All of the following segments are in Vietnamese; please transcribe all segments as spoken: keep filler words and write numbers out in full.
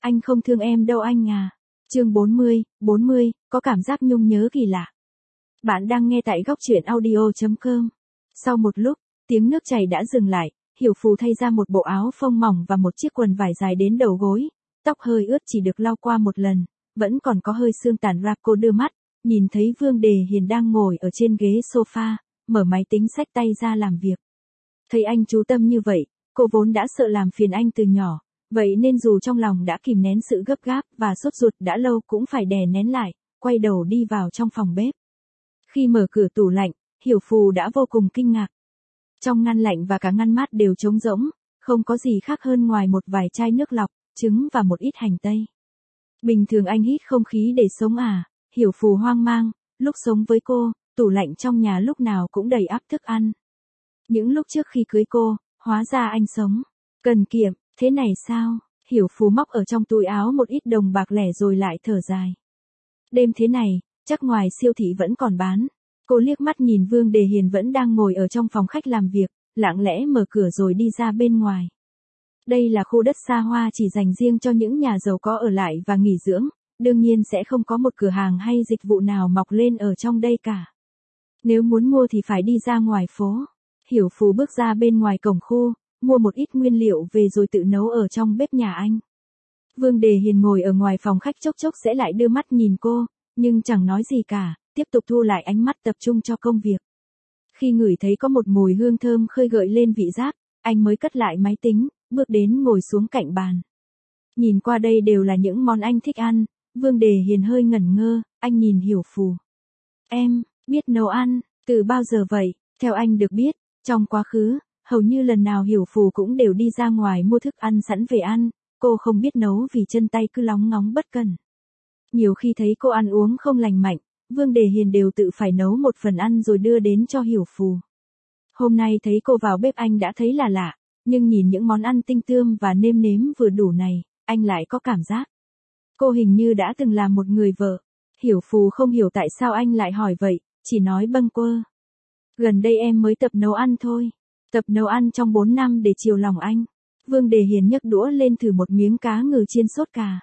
Anh không thương em đâu anh à. Chương bốn mươi, bốn mươi, có cảm giác nhung nhớ kỳ lạ. Bạn đang nghe tại góc truyện audio chấm com. Sau một lúc, tiếng nước chảy đã dừng lại, Hiểu Phù thay ra một bộ áo phông mỏng và một chiếc quần vải dài đến đầu gối, tóc hơi ướt chỉ được lau qua một lần, vẫn còn có hơi sương tàn ra. Cô đưa mắt, nhìn thấy Vương Đề Hiền đang ngồi ở trên ghế sofa, mở máy tính xách tay ra làm việc. Thấy anh chú tâm như vậy, cô vốn đã sợ làm phiền anh từ nhỏ, vậy nên dù trong lòng đã kìm nén sự gấp gáp và sốt ruột đã lâu cũng phải đè nén lại, quay đầu đi vào trong phòng bếp. Khi mở cửa tủ lạnh, Hiểu Phù đã vô cùng kinh ngạc. Trong ngăn lạnh và cả ngăn mát đều trống rỗng, không có gì khác hơn ngoài một vài chai nước lọc, trứng và một ít hành tây. Bình thường anh hít không khí để sống à? Hiểu Phù hoang mang, lúc sống với cô, tủ lạnh trong nhà lúc nào cũng đầy ắp thức ăn. Những lúc trước khi cưới cô, hóa ra anh sống cần kiệm, thế này sao? Hiểu Phù móc ở trong túi áo một ít đồng bạc lẻ rồi lại thở dài. Đêm thế này, chắc ngoài siêu thị vẫn còn bán. Cô liếc mắt nhìn Vương Đề Hiền vẫn đang ngồi ở trong phòng khách làm việc, lặng lẽ mở cửa rồi đi ra bên ngoài. Đây là khu đất xa hoa chỉ dành riêng cho những nhà giàu có ở lại và nghỉ dưỡng, đương nhiên sẽ không có một cửa hàng hay dịch vụ nào mọc lên ở trong đây cả. Nếu muốn mua thì phải đi ra ngoài phố. Hiểu Phù bước ra bên ngoài cổng khu, mua một ít nguyên liệu về rồi tự nấu ở trong bếp nhà anh. Vương Đề Hiền ngồi ở ngoài phòng khách chốc chốc sẽ lại đưa mắt nhìn cô, nhưng chẳng nói gì cả, tiếp tục thu lại ánh mắt tập trung cho công việc. Khi ngửi thấy có một mùi hương thơm khơi gợi lên vị giác, anh mới cất lại máy tính, bước đến ngồi xuống cạnh bàn. Nhìn qua đây đều là những món anh thích ăn, Vương Đề Hiền hơi ngẩn ngơ, anh nhìn Hiểu Phù. Em, biết nấu ăn, từ bao giờ vậy? Theo anh được biết, trong quá khứ, hầu như lần nào Hiểu Phù cũng đều đi ra ngoài mua thức ăn sẵn về ăn, cô không biết nấu vì chân tay cứ lóng ngóng bất cần. Nhiều khi thấy cô ăn uống không lành mạnh, Vương Đề Hiền đều tự phải nấu một phần ăn rồi đưa đến cho Hiểu Phù. Hôm nay thấy cô vào bếp anh đã thấy là lạ, nhưng nhìn những món ăn tinh tươm và nêm nếm vừa đủ này, anh lại có cảm giác cô hình như đã từng là một người vợ. Hiểu Phù không hiểu tại sao anh lại hỏi vậy, chỉ nói bâng quơ. Gần đây em mới tập nấu ăn thôi. Tập nấu ăn trong bốn năm để chiều lòng anh. Vương Đề Hiền nhấc đũa lên thử một miếng cá ngừ chiên sốt cà.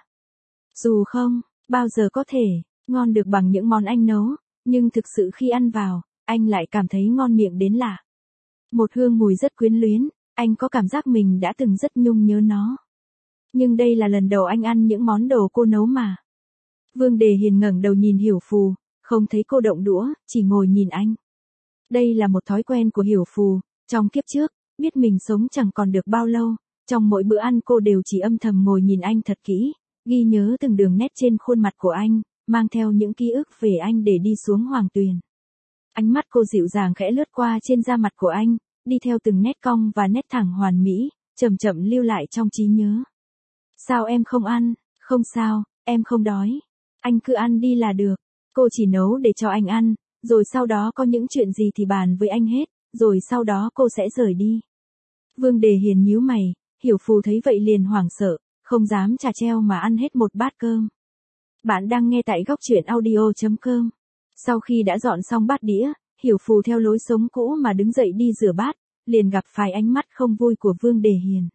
Dù không bao giờ có thể ngon được bằng những món anh nấu, nhưng thực sự khi ăn vào, anh lại cảm thấy ngon miệng đến lạ. Một hương mùi rất quyến luyến, anh có cảm giác mình đã từng rất nhung nhớ nó. Nhưng đây là lần đầu anh ăn những món đồ cô nấu mà. Vương Đề Hiền ngẩng đầu nhìn Hiểu Phù, không thấy cô động đũa, chỉ ngồi nhìn anh. Đây là một thói quen của Hiểu Phù, trong kiếp trước, biết mình sống chẳng còn được bao lâu, trong mỗi bữa ăn cô đều chỉ âm thầm ngồi nhìn anh thật kỹ, ghi nhớ từng đường nét trên khuôn mặt của anh, mang theo những ký ức về anh để đi xuống Hoàng Tuyền. Ánh mắt cô dịu dàng khẽ lướt qua trên da mặt của anh, đi theo từng nét cong và nét thẳng hoàn mỹ, chậm chậm lưu lại trong trí nhớ. Sao em không ăn? Không sao, em không đói. Anh cứ ăn đi là được. Cô chỉ nấu để cho anh ăn, rồi sau đó có những chuyện gì thì bàn với anh hết, rồi sau đó cô sẽ rời đi. Vương Đề Hiền nhíu mày, Hiểu Phù thấy vậy liền hoảng sợ, không dám chà treo mà ăn hết một bát cơm. Bạn đang nghe tại góc truyện audio chấm com. Sau khi đã dọn xong bát đĩa, Hiểu Phù theo lối sống cũ mà đứng dậy đi rửa bát, liền gặp phải ánh mắt không vui của Vương Đề Hiền.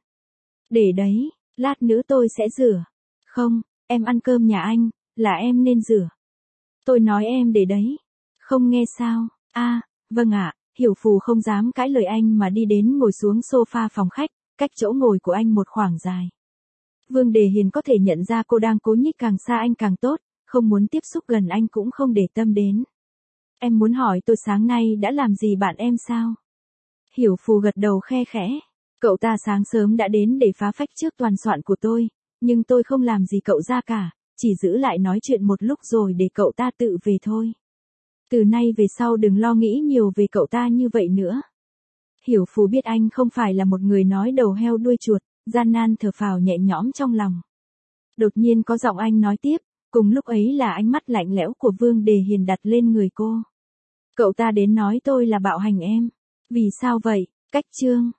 Để đấy, lát nữa tôi sẽ rửa. Không, em ăn cơm nhà anh, là em nên rửa. Tôi nói em để đấy. Không nghe sao? A, à, vâng ạ. Hiểu Phù không dám cãi lời anh mà đi đến ngồi xuống sofa phòng khách, cách chỗ ngồi của anh một khoảng dài. Vương Đề Hiền có thể nhận ra cô đang cố nhích càng xa anh càng tốt, không muốn tiếp xúc gần anh cũng không để tâm đến. Em muốn hỏi tôi sáng nay đã làm gì bạn em sao? Hiểu Phù gật đầu khe khẽ. Cậu ta sáng sớm đã đến để phá phách trước toàn soạn của tôi, nhưng tôi không làm gì cậu ra cả, chỉ giữ lại nói chuyện một lúc rồi để cậu ta tự về thôi. Từ nay về sau đừng lo nghĩ nhiều về cậu ta như vậy nữa. Hiểu Phù biết anh không phải là một người nói đầu heo đuôi chuột, gian nan thở phào nhẹ nhõm trong lòng. Đột nhiên có giọng anh nói tiếp, cùng lúc ấy là ánh mắt lạnh lẽo của Vương Đề Hiền đặt lên người cô. Cậu ta đến nói tôi là bạo hành em. Vì sao vậy? Cách chương